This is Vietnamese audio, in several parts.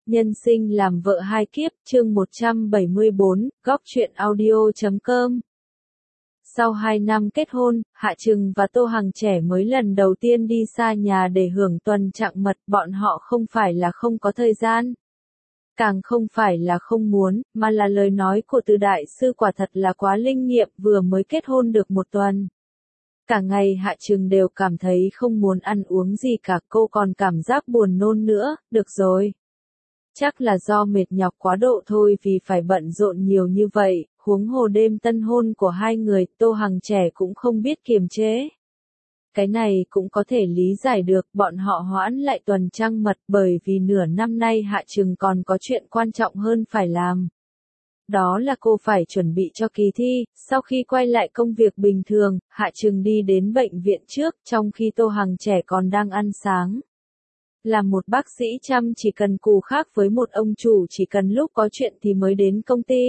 Nhân sinh làm vợ hai kiếp, chương 174, góc truyện audio.com. Sau 2 năm kết hôn, Hạ Trừng và Tô Hằng trẻ mới lần đầu tiên đi xa nhà để hưởng tuần trăng mật, bọn họ không phải là không có thời gian. Càng không phải là không muốn, mà là lời nói của Từ đại sư quả thật là quá linh nghiệm, vừa mới kết hôn được 1 tuần. Cả ngày Hạ Trừng đều cảm thấy không muốn ăn uống gì cả, cô còn cảm giác buồn nôn nữa, được rồi. Chắc là do mệt nhọc quá độ thôi vì phải bận rộn nhiều như vậy, huống hồ đêm tân hôn của hai người, Tô Hằng trẻ cũng không biết kiềm chế. Cái này cũng có thể lý giải được, bọn họ hoãn lại tuần trăng mật bởi vì nửa năm nay Hạ Trừng còn có chuyện quan trọng hơn phải làm. Đó là cô phải chuẩn bị cho kỳ thi. Sau khi quay lại công việc bình thường, Hạ Trừng đi đến bệnh viện trước, trong khi Tô Hằng trẻ còn đang ăn sáng. Là một bác sĩ chăm chỉ cần cù khác với một ông chủ chỉ cần lúc có chuyện thì mới đến công ty.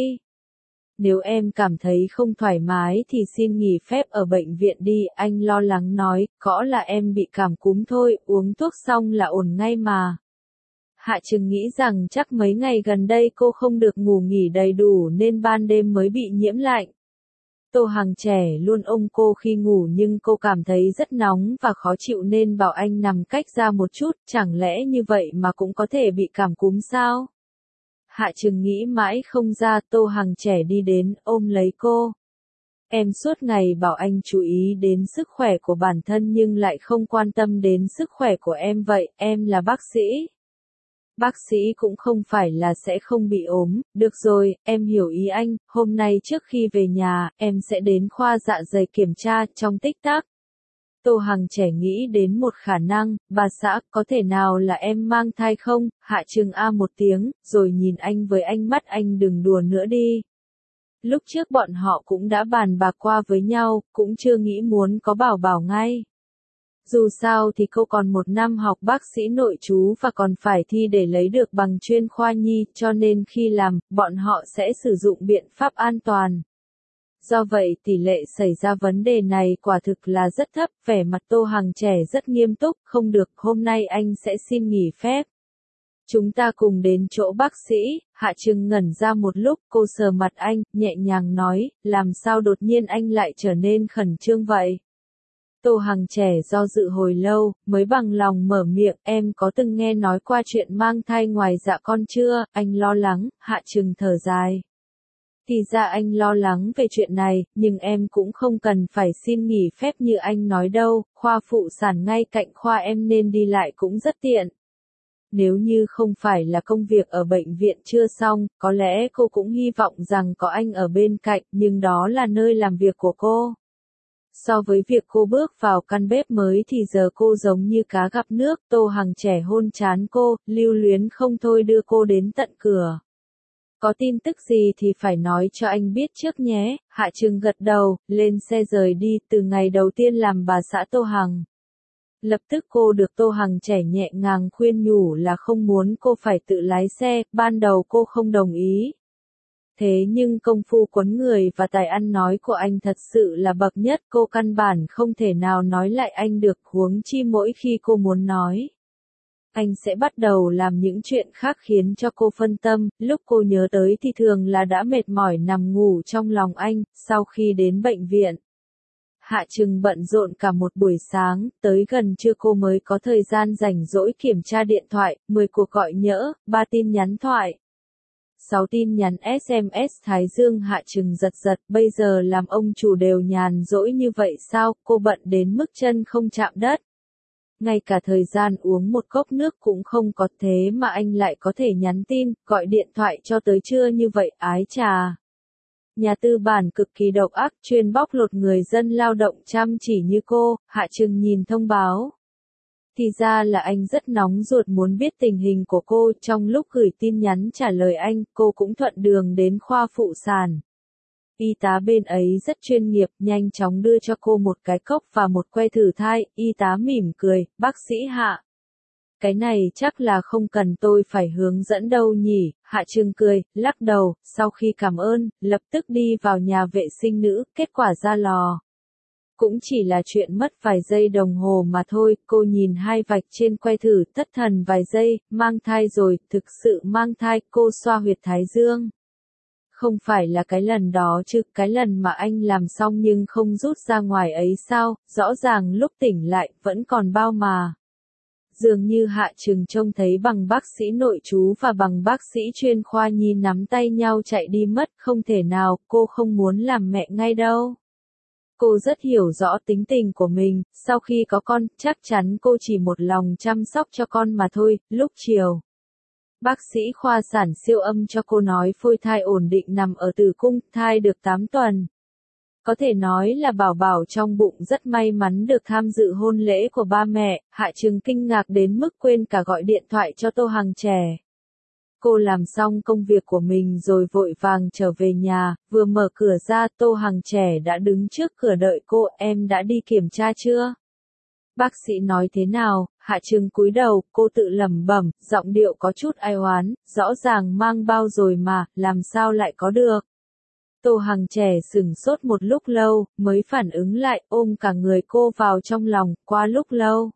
Nếu em cảm thấy không thoải mái thì xin nghỉ phép ở bệnh viện đi, anh lo lắng nói, có là em bị cảm cúm thôi, uống thuốc xong là ổn ngay mà. Hạ Trừng nghĩ rằng chắc mấy ngày gần đây cô không được ngủ nghỉ đầy đủ nên ban đêm mới bị nhiễm lạnh. Tô Hằng trẻ luôn ôm cô khi ngủ nhưng cô cảm thấy rất nóng và khó chịu nên bảo anh nằm cách ra một chút, chẳng lẽ như vậy mà cũng có thể bị cảm cúm sao? Hạ Trừng nghĩ mãi không ra, Tô Hằng trẻ đi đến, ôm lấy cô. Em suốt ngày bảo anh chú ý đến sức khỏe của bản thân nhưng lại không quan tâm đến sức khỏe của em vậy, em là bác sĩ. Bác sĩ cũng không phải là sẽ không bị ốm, được rồi, em hiểu ý anh, hôm nay trước khi về nhà, em sẽ đến khoa dạ dày kiểm tra, trong tích tắc. Tô Hằng trẻ nghĩ đến một khả năng, bà xã, có thể nào là em mang thai không? Hạ Trừng a một tiếng, rồi nhìn anh với ánh mắt anh đừng đùa nữa đi. Lúc trước bọn họ cũng đã bàn bạc qua với nhau, cũng chưa nghĩ muốn có bảo bảo ngay. Dù sao thì cô còn 1 năm học bác sĩ nội trú và còn phải thi để lấy được bằng chuyên khoa nhi, cho nên khi làm, bọn họ sẽ sử dụng biện pháp an toàn. Do vậy tỷ lệ xảy ra vấn đề này quả thực là rất thấp, vẻ mặt Tô Hằng trẻ rất nghiêm túc, không được, hôm nay anh sẽ xin nghỉ phép. Chúng ta cùng đến chỗ bác sĩ. Hạ Trừng ngẩn ra một lúc, cô sờ mặt anh, nhẹ nhàng nói, làm sao đột nhiên anh lại trở nên khẩn trương vậy? Tô Hằng trẻ do dự hồi lâu, mới bằng lòng mở miệng, em có từng nghe nói qua chuyện mang thai ngoài dạ con chưa, anh lo lắng. Hạ Trừng thở dài. Thì ra anh lo lắng về chuyện này, nhưng em cũng không cần phải xin nghỉ phép như anh nói đâu, khoa phụ sản ngay cạnh khoa em nên đi lại cũng rất tiện. Nếu như không phải là công việc ở bệnh viện chưa xong, có lẽ cô cũng hy vọng rằng có anh ở bên cạnh, nhưng đó là nơi làm việc của cô. So với việc cô bước vào căn bếp mới thì giờ cô giống như cá gặp nước, Tô Hằng trẻ hôn trán cô, lưu luyến không thôi đưa cô đến tận cửa. Có tin tức gì thì phải nói cho anh biết trước nhé. Hạ Trừng gật đầu, lên xe rời đi, từ ngày đầu tiên làm bà xã Tô Hằng. Lập tức cô được Tô Hằng trẻ nhẹ nhàng khuyên nhủ là không muốn cô phải tự lái xe, ban đầu cô không đồng ý. Thế nhưng công phu quấn người và tài ăn nói của anh thật sự là bậc nhất, cô căn bản không thể nào nói lại anh được, huống chi mỗi khi cô muốn nói. Anh sẽ bắt đầu làm những chuyện khác khiến cho cô phân tâm, lúc cô nhớ tới thì thường là đã mệt mỏi nằm ngủ trong lòng anh, sau khi đến bệnh viện. Hạ Trừng bận rộn cả một buổi sáng, tới gần trưa cô mới có thời gian rảnh rỗi kiểm tra điện thoại, 10 cuộc gọi nhỡ, 3 tin nhắn thoại. 6 tin nhắn SMS Thái Dương. Hạ Trừng giật giật, bây giờ làm ông chủ đều nhàn rỗi như vậy sao, cô bận đến mức chân không chạm đất. Ngay cả thời gian uống một cốc nước cũng không có, thế mà anh lại có thể nhắn tin, gọi điện thoại cho tới trưa như vậy, ái chà. Nhà tư bản cực kỳ độc ác, chuyên bóc lột người dân lao động chăm chỉ như cô. Hạ Trừng nhìn thông báo. Thì ra là anh rất nóng ruột muốn biết tình hình của cô, trong lúc gửi tin nhắn trả lời anh, cô cũng thuận đường đến khoa phụ sản. Y tá bên ấy rất chuyên nghiệp, nhanh chóng đưa cho cô một cái cốc và một que thử thai, y tá mỉm cười, bác sĩ Hạ. Cái này chắc là không cần tôi phải hướng dẫn đâu nhỉ. Hạ Trừng cười, lắc đầu, sau khi cảm ơn, lập tức đi vào nhà vệ sinh nữ, kết quả ra lò. Cũng chỉ là chuyện mất vài giây đồng hồ mà thôi, cô nhìn hai vạch trên que thử, thất thần vài giây, mang thai rồi, thực sự mang thai, cô xoa huyệt thái dương. Không phải là cái lần đó chứ, cái lần mà anh làm xong nhưng không rút ra ngoài ấy sao, rõ ràng lúc tỉnh lại, vẫn còn bao mà. Dường như Hạ Trừng trông thấy bằng bác sĩ nội trú và bằng bác sĩ chuyên khoa nhi nắm tay nhau chạy đi mất, không thể nào, cô không muốn làm mẹ ngay đâu. Cô rất hiểu rõ tính tình của mình, sau khi có con, chắc chắn cô chỉ một lòng chăm sóc cho con mà thôi. Lúc chiều, bác sĩ khoa sản siêu âm cho cô nói phôi thai ổn định nằm ở tử cung, thai được 8 tuần. Có thể nói là bảo bảo trong bụng rất may mắn được tham dự hôn lễ của ba mẹ. Hạ Trừng kinh ngạc đến mức quên cả gọi điện thoại cho Tô Hằng Trẻ. Cô làm xong công việc của mình rồi vội vàng trở về nhà, vừa mở cửa ra Tô Hằng Trẻ đã đứng trước cửa đợi cô. Em đã đi kiểm tra chưa? Bác sĩ nói thế nào? Hạ Trừng cúi đầu, cô tự lẩm bẩm, giọng điệu có chút ai oán, rõ ràng mang bao rồi mà, làm sao lại có được? Tô Hằng Trẻ sửng sốt một lúc lâu, mới phản ứng lại, ôm cả người cô vào trong lòng, qua lúc lâu.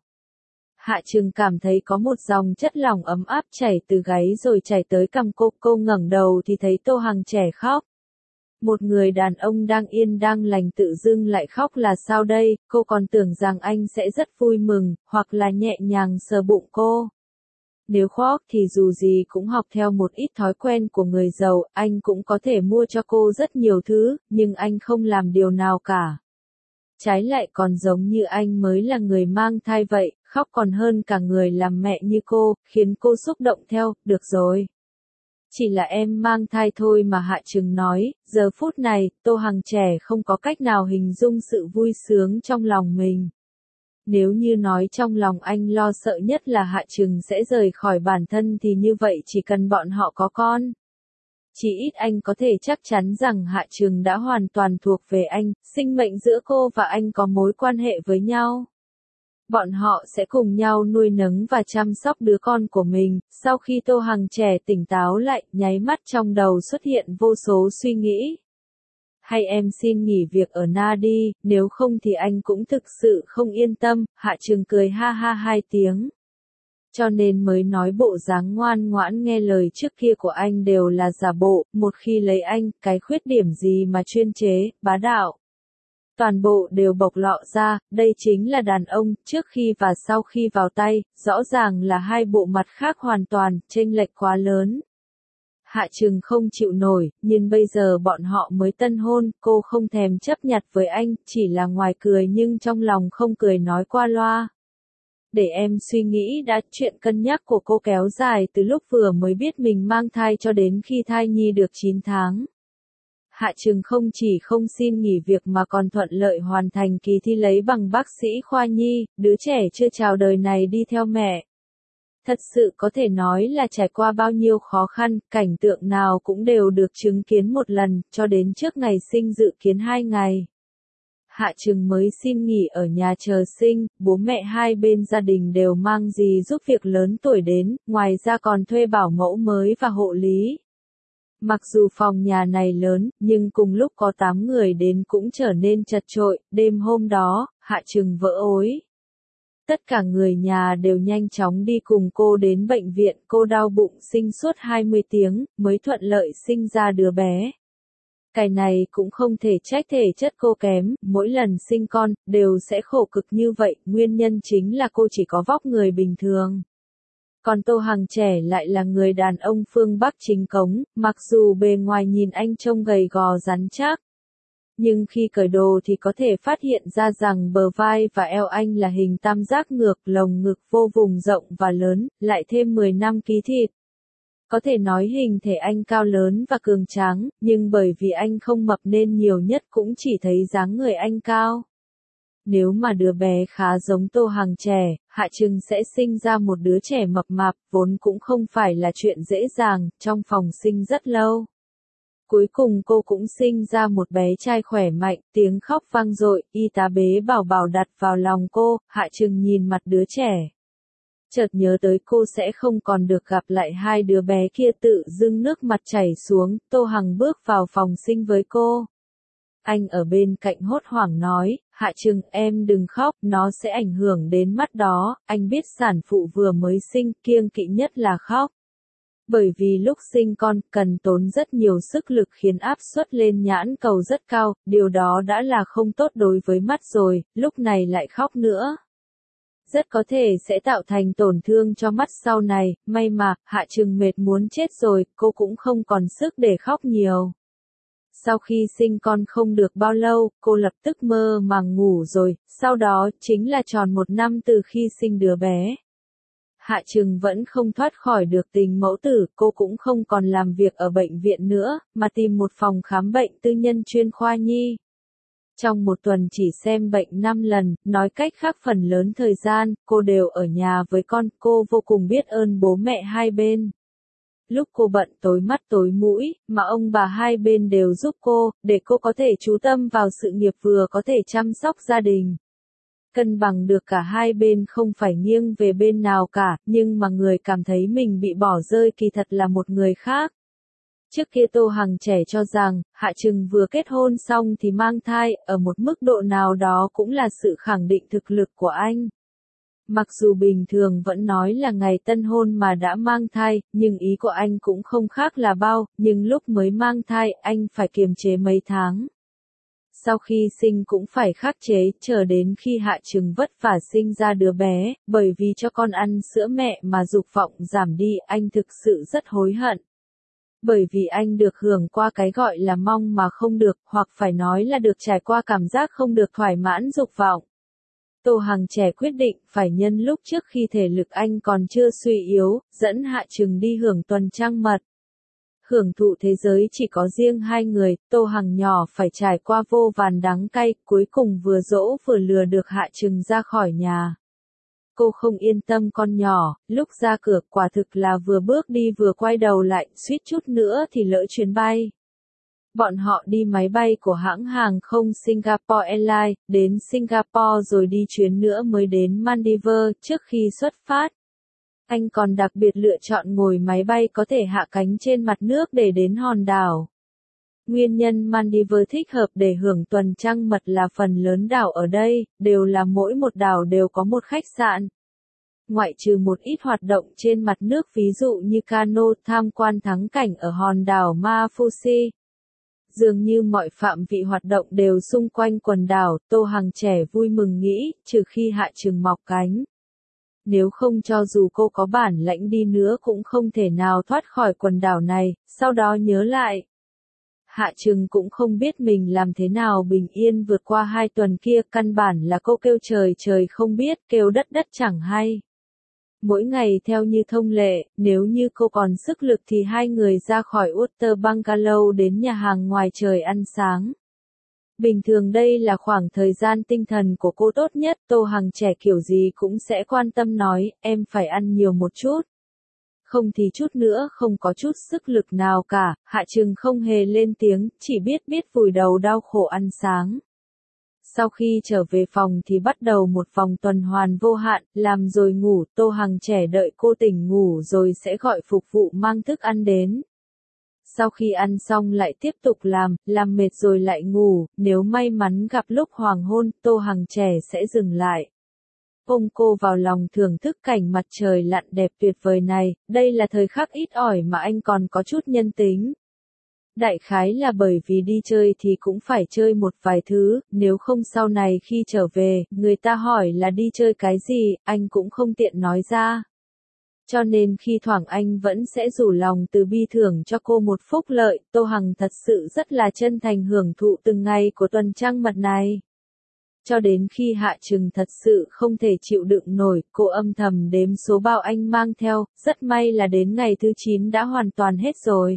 Hạ Trừng cảm thấy có một dòng chất lỏng ấm áp chảy từ gáy rồi chảy tới cằm cô ngẩng đầu thì thấy Tô Hằng Trẻ khóc. Một người đàn ông đang yên đang lành tự dưng lại khóc là sao đây, cô còn tưởng rằng anh sẽ rất vui mừng, hoặc là nhẹ nhàng sờ bụng cô. Nếu khóc thì dù gì cũng học theo một ít thói quen của người giàu, anh cũng có thể mua cho cô rất nhiều thứ, nhưng anh không làm điều nào cả. Trái lại còn giống như anh mới là người mang thai vậy, khóc còn hơn cả người làm mẹ như cô, khiến cô xúc động theo. Được rồi. Chỉ là em mang thai thôi mà, Hạ Trừng nói. Giờ phút này, Tô Hằng Trẻ không có cách nào hình dung sự vui sướng trong lòng mình. Nếu như nói trong lòng anh lo sợ nhất là Hạ Trừng sẽ rời khỏi bản thân thì như vậy chỉ cần bọn họ có con. Chỉ ít anh có thể chắc chắn rằng Hạ Trừng đã hoàn toàn thuộc về anh, sinh mệnh giữa cô và anh có mối quan hệ với nhau. Bọn họ sẽ cùng nhau nuôi nấng và chăm sóc đứa con của mình. Sau khi Tô Hằng Trẻ tỉnh táo lại, nháy mắt trong đầu xuất hiện vô số suy nghĩ. Hay em xin nghỉ việc ở Na đi, nếu không thì anh cũng thực sự không yên tâm. Hạ Trừng cười ha ha hai tiếng. Cho nên mới nói bộ dáng ngoan ngoãn nghe lời trước kia của anh đều là giả bộ, một khi lấy anh, cái khuyết điểm gì mà chuyên chế, bá đạo. Toàn bộ đều bộc lộ ra, đây chính là đàn ông, trước khi và sau khi vào tay, rõ ràng là hai bộ mặt khác hoàn toàn, chênh lệch quá lớn. Hạ Trừng không chịu nổi, nhưng bây giờ bọn họ mới tân hôn, cô không thèm chấp nhặt với anh, chỉ là ngoài cười nhưng trong lòng không cười nói qua loa. Để em suy nghĩ đã, chuyện cân nhắc của cô kéo dài từ lúc vừa mới biết mình mang thai cho đến khi thai nhi được 9 tháng. Hạ Trừng không chỉ không xin nghỉ việc mà còn thuận lợi hoàn thành kỳ thi lấy bằng bác sĩ khoa nhi, đứa trẻ chưa chào đời này đi theo mẹ. Thật sự có thể nói là trải qua bao nhiêu khó khăn, cảnh tượng nào cũng đều được chứng kiến một lần, cho đến trước ngày sinh dự kiến 2 ngày. Hạ Trừng mới xin nghỉ ở nhà chờ sinh, bố mẹ hai bên gia đình đều mang dì giúp việc lớn tuổi đến, ngoài ra còn thuê bảo mẫu mới và hộ lý. Mặc dù phòng nhà này lớn, nhưng cùng lúc có 8 người đến cũng trở nên chật chội. Đêm hôm đó, Hạ Trừng vỡ ối. Tất cả người nhà đều nhanh chóng đi cùng cô đến bệnh viện, cô đau bụng sinh suốt 20 tiếng, mới thuận lợi sinh ra đứa bé. Cái này cũng không thể trách thể chất cô kém, mỗi lần sinh con, đều sẽ khổ cực như vậy, nguyên nhân chính là cô chỉ có vóc người bình thường. Còn Tô Hằng Trẻ lại là người đàn ông phương Bắc chính cống, mặc dù bề ngoài nhìn anh trông gầy gò rắn chắc. Nhưng khi cởi đồ thì có thể phát hiện ra rằng bờ vai và eo anh là hình tam giác ngược, lồng ngực vô vùng rộng và lớn, lại thêm 15 ký thịt. Có thể nói hình thể anh cao lớn và cường tráng, nhưng bởi vì anh không mập nên nhiều nhất cũng chỉ thấy dáng người anh cao. Nếu mà đứa bé khá giống Tô Hằng Trẻ, Hạ Trừng sẽ sinh ra một đứa trẻ mập mạp, vốn cũng không phải là chuyện dễ dàng, trong phòng sinh rất lâu. Cuối cùng cô cũng sinh ra một bé trai khỏe mạnh, tiếng khóc vang dội, y tá bế bảo bảo đặt vào lòng cô. Hạ Trừng nhìn mặt đứa trẻ. Chợt nhớ tới cô sẽ không còn được gặp lại hai đứa bé kia, tự dưng nước mặt chảy xuống. Tô Hằng bước vào phòng sinh với cô. Anh ở bên cạnh hốt hoảng nói, Hạ Trừng, em đừng khóc, nó sẽ ảnh hưởng đến mắt đó, anh biết sản phụ vừa mới sinh, kiêng kỵ nhất là khóc. Bởi vì lúc sinh con, cần tốn rất nhiều sức lực khiến áp suất lên nhãn cầu rất cao, điều đó đã là không tốt đối với mắt rồi, lúc này lại khóc nữa. Rất có thể sẽ tạo thành tổn thương cho mắt sau này, may mà, Hạ Trừng mệt muốn chết rồi, cô cũng không còn sức để khóc nhiều. Sau khi sinh con không được bao lâu, cô lập tức mơ màng ngủ rồi, sau đó chính là tròn 1 năm từ khi sinh đứa bé. Hạ Trừng vẫn không thoát khỏi được tình mẫu tử, cô cũng không còn làm việc ở bệnh viện nữa, mà tìm một phòng khám bệnh tư nhân chuyên khoa nhi. Trong một tuần chỉ xem bệnh 5 lần, nói cách khác phần lớn thời gian, cô đều ở nhà với con, cô vô cùng biết ơn bố mẹ hai bên. Lúc cô bận tối mắt tối mũi, mà ông bà hai bên đều giúp cô, để cô có thể chú tâm vào sự nghiệp vừa có thể chăm sóc gia đình. Cân bằng được cả hai bên không phải nghiêng về bên nào cả, nhưng mà người cảm thấy mình bị bỏ rơi kỳ thật là một người khác. Trước kia Tô Hằng trẻ cho rằng, Hạ Trừng vừa kết hôn xong thì mang thai, ở một mức độ nào đó cũng là sự khẳng định thực lực của anh. Mặc dù bình thường vẫn nói là ngày tân hôn mà đã mang thai, nhưng ý của anh cũng không khác là bao, nhưng lúc mới mang thai anh phải kiềm chế mấy tháng. Sau khi sinh cũng phải khắc chế, chờ đến khi Hạ Trừng vất vả sinh ra đứa bé, bởi vì cho con ăn sữa mẹ mà dục vọng giảm đi, anh thực sự rất hối hận. Bởi vì anh được hưởng qua cái gọi là mong mà không được, hoặc phải nói là được trải qua cảm giác không được thỏa mãn dục vọng. Tô Hằng trẻ quyết định phải nhân lúc trước khi thể lực anh còn chưa suy yếu, dẫn Hạ Trừng đi hưởng tuần trăng mật. Hưởng thụ thế giới chỉ có riêng hai người, Tô Hằng nhỏ phải trải qua vô vàn đắng cay, cuối cùng vừa dỗ vừa lừa được Hạ Trừng ra khỏi nhà. Cô không yên tâm con nhỏ, lúc ra cửa quả thực là vừa bước đi vừa quay đầu lại, suýt chút nữa thì lỡ chuyến bay. Bọn họ đi máy bay của hãng hàng không Singapore Airlines, đến Singapore rồi đi chuyến nữa mới đến Maldives trước khi xuất phát. Anh còn đặc biệt lựa chọn ngồi máy bay có thể hạ cánh trên mặt nước để đến hòn đảo. Nguyên nhân Maldives thích hợp để hưởng tuần trăng mật là phần lớn đảo ở đây, đều là mỗi một đảo đều có một khách sạn. Ngoại trừ một ít hoạt động trên mặt nước ví dụ như cano tham quan thắng cảnh ở hòn đảo Mafusi. Dường như mọi phạm vị hoạt động đều xung quanh quần đảo, Tô Hằng trẻ vui mừng nghĩ, trừ khi Hạ Trừng mọc cánh. Nếu không cho dù cô có bản lãnh đi nữa cũng không thể nào thoát khỏi quần đảo này, sau đó nhớ lại. Hạ Trừng cũng không biết mình làm thế nào bình yên vượt qua 2 tuần kia, căn bản là cô kêu trời trời không biết, kêu đất đất chẳng hay. Mỗi ngày theo như thông lệ, nếu như cô còn sức lực thì hai người ra khỏi Utter Bungalow đến nhà hàng ngoài trời ăn sáng. Bình thường đây là khoảng thời gian tinh thần của cô tốt nhất, Tô Hằng trẻ kiểu gì cũng sẽ quan tâm nói, em phải ăn nhiều một chút. Không thì chút nữa không có chút sức lực nào cả, Hạ Trừng không hề lên tiếng, chỉ biết vùi đầu đau khổ ăn sáng. Sau khi trở về phòng thì bắt đầu một vòng tuần hoàn vô hạn, làm rồi ngủ, Tô Hằng trẻ đợi cô tỉnh ngủ rồi sẽ gọi phục vụ mang thức ăn đến. Sau khi ăn xong lại tiếp tục làm mệt rồi lại ngủ, nếu may mắn gặp lúc hoàng hôn, Tô Hằng trẻ sẽ dừng lại. Ôm cô vào lòng thưởng thức cảnh mặt trời lặn đẹp tuyệt vời này, đây là thời khắc ít ỏi mà anh còn có chút nhân tính. Đại khái là bởi vì đi chơi thì cũng phải chơi một vài thứ, nếu không sau này khi trở về, người ta hỏi là đi chơi cái gì, anh cũng không tiện nói ra. Cho nên khi thoảng anh vẫn sẽ rủ lòng từ bi thưởng cho cô một phúc lợi, Tô Hằng thật sự rất là chân thành hưởng thụ từng ngày của tuần trăng mật này. Cho đến khi Hạ Trừng thật sự không thể chịu đựng nổi, cô âm thầm đếm số bao anh mang theo, rất may là đến ngày thứ 9 đã hoàn toàn hết rồi.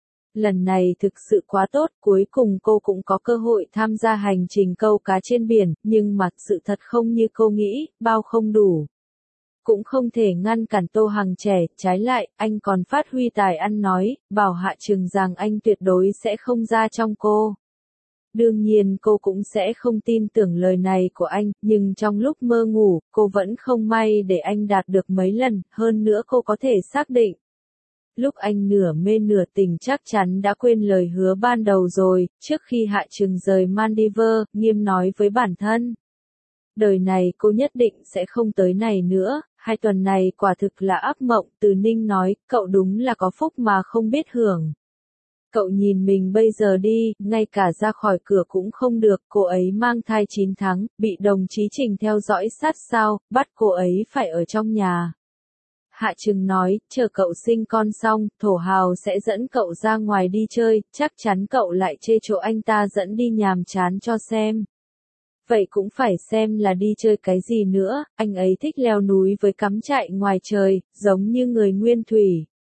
Lần này thực sự quá tốt, cuối cùng cô cũng có cơ hội tham gia hành trình câu cá trên biển, nhưng mà sự thật không như cô nghĩ, bao không đủ. Cũng không thể ngăn cản Tô Hằng trẻ, trái lại, anh còn phát huy tài ăn nói, bảo Hạ Trừng rằng anh tuyệt đối sẽ không ra trong cô. Đương nhiên cô cũng sẽ không tin tưởng lời này của anh, nhưng trong lúc mơ ngủ, cô vẫn không may để anh đạt được mấy lần, hơn nữa cô có thể xác định. Lúc anh nửa mê nửa tỉnh chắc chắn đã quên lời hứa ban đầu rồi, trước khi Hạ Trừng rời Maldives, Nghiêm nói với bản thân. Đời này cô nhất định sẽ không tới này nữa, 2 tuần này quả thực là ác mộng, Từ Ninh nói, cậu đúng là có phúc mà không biết hưởng. Cậu nhìn mình bây giờ đi, ngay cả ra khỏi cửa cũng không được, cô ấy mang thai 9 tháng, bị đồng chí Trình theo dõi sát sao, bắt cô ấy phải ở trong nhà. Hạ Trừng nói, chờ cậu sinh con xong, Thổ Hào sẽ dẫn cậu ra ngoài đi chơi, chắc chắn cậu lại chê chỗ anh ta dẫn đi nhàm chán cho xem. Vậy cũng phải xem là đi chơi cái gì nữa, anh ấy thích leo núi với cắm trại ngoài trời, giống như người nguyên thủy.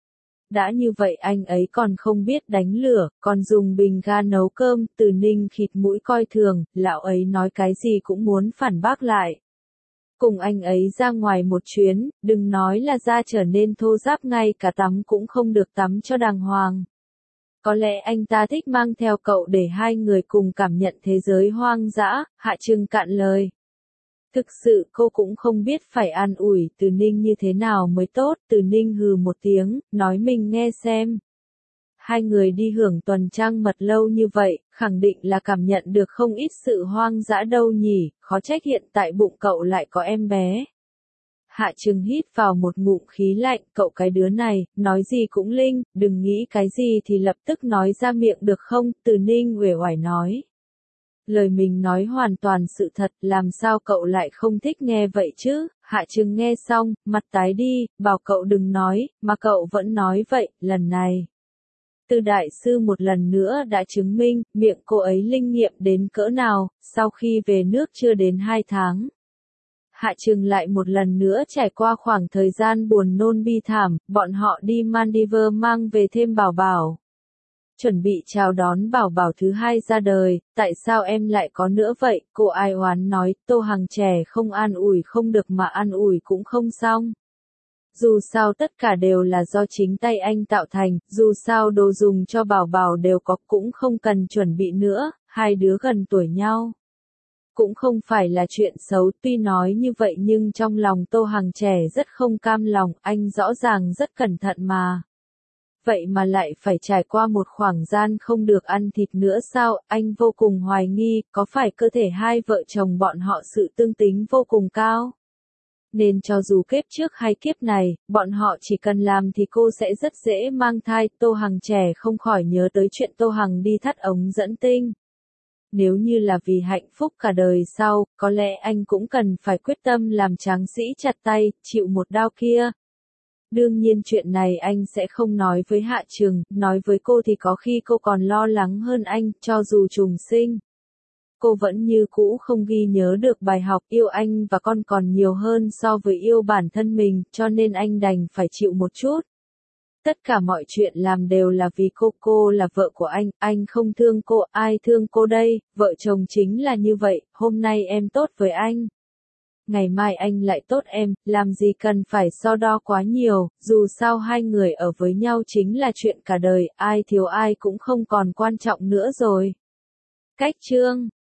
Đã như vậy anh ấy còn không biết đánh lửa, còn dùng bình ga nấu cơm, Từ Ninh khịt mũi coi thường, lão ấy nói cái gì cũng muốn phản bác lại. Cùng anh ấy ra ngoài một chuyến, đừng nói là da trở nên thô ráp, ngay cả tắm cũng không được tắm cho đàng hoàng. Có lẽ anh ta thích mang theo cậu để 2 người cùng cảm nhận thế giới hoang dã, Hạ Trừng cạn lời. Thực sự cô cũng không biết phải an ủi Từ Ninh như thế nào mới tốt, Từ Ninh hừ một tiếng, nói mình nghe xem. 2 người đi hưởng tuần trăng mật lâu như vậy, khẳng định là cảm nhận được không ít sự hoang dã đâu nhỉ, khó trách hiện tại bụng cậu lại có em bé. Hạ Trừng hít vào một ngụm khí lạnh, cậu cái đứa này, nói gì cũng linh, đừng nghĩ cái gì thì lập tức nói ra miệng được không, Từ Ninh uể oải nói. Lời mình nói hoàn toàn sự thật, làm sao cậu lại không thích nghe vậy chứ, Hạ Trừng nghe xong, mặt tái đi, bảo cậu đừng nói, mà cậu vẫn nói vậy, lần này. Từ đại sư một lần nữa đã chứng minh, miệng cô ấy linh nghiệm đến cỡ nào, sau khi về nước chưa đến 2 tháng. Hạ Trừng lại một lần nữa trải qua khoảng thời gian buồn nôn bi thảm, bọn họ đi Maldives mang về thêm Bảo Bảo. Chuẩn bị chào đón Bảo Bảo thứ 2 ra đời, tại sao em lại có nữa vậy, cô ai oán nói, Tô Hằng trẻ không an ủi không được mà an ủi cũng không xong. Dù sao tất cả đều là do chính tay anh tạo thành, dù sao đồ dùng cho Bảo Bảo đều có cũng không cần chuẩn bị nữa, 2 đứa gần tuổi nhau. Cũng không phải là chuyện xấu, tuy nói như vậy nhưng trong lòng Tô Hằng trẻ rất không cam lòng, anh rõ ràng rất cẩn thận mà. Vậy mà lại phải trải qua một khoảng gian không được ăn thịt nữa sao, anh vô cùng hoài nghi, có phải cơ thể 2 vợ chồng bọn họ sự tương tính vô cùng cao? Nên cho dù kiếp trước hay kiếp này, bọn họ chỉ cần làm thì cô sẽ rất dễ mang thai, Tô Hằng trẻ không khỏi nhớ tới chuyện Tô Hằng đi thắt ống dẫn tinh. Nếu như là vì hạnh phúc cả đời sau, có lẽ anh cũng cần phải quyết tâm làm tráng sĩ chặt tay, chịu một đao kia. Đương nhiên chuyện này anh sẽ không nói với Hạ Trừng, nói với cô thì có khi cô còn lo lắng hơn anh, cho dù trùng sinh. Cô vẫn như cũ không ghi nhớ được bài học yêu anh và con còn nhiều hơn so với yêu bản thân mình, cho nên anh đành phải chịu một chút. Tất cả mọi chuyện làm đều là vì cô là vợ của anh không thương cô, ai thương cô đây, vợ chồng chính là như vậy, hôm nay em tốt với anh. Ngày mai anh lại tốt em, làm gì cần phải so đo quá nhiều, dù sao 2 người ở với nhau chính là chuyện cả đời, ai thiếu ai cũng không còn quan trọng nữa rồi. Cách chương